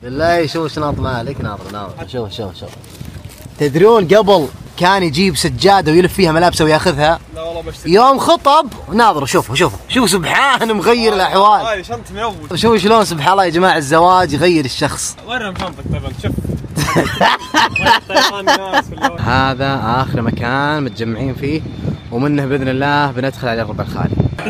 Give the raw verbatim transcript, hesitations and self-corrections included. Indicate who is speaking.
Speaker 1: بالله شوف ايش ناط مالك، ناظر ناظر شوف شوف شوف. تدرون قبل كان يجيب سجاده ويلف فيها ملابسه وياخذها؟
Speaker 2: لا والله بشتري.
Speaker 1: يوم خطب ناظروا شوفوا شوفوا شوف سبحان مغير الاحوال.
Speaker 2: هاي شنط من اول.
Speaker 1: شوفوا شلون سبحان الله يا جماعه الزواج يغير الشخص.
Speaker 2: ورم شنطك طيب شوف.
Speaker 1: هذا اخر مكان متجمعين فيه ومنه باذن الله بندخل على الربع الخالي.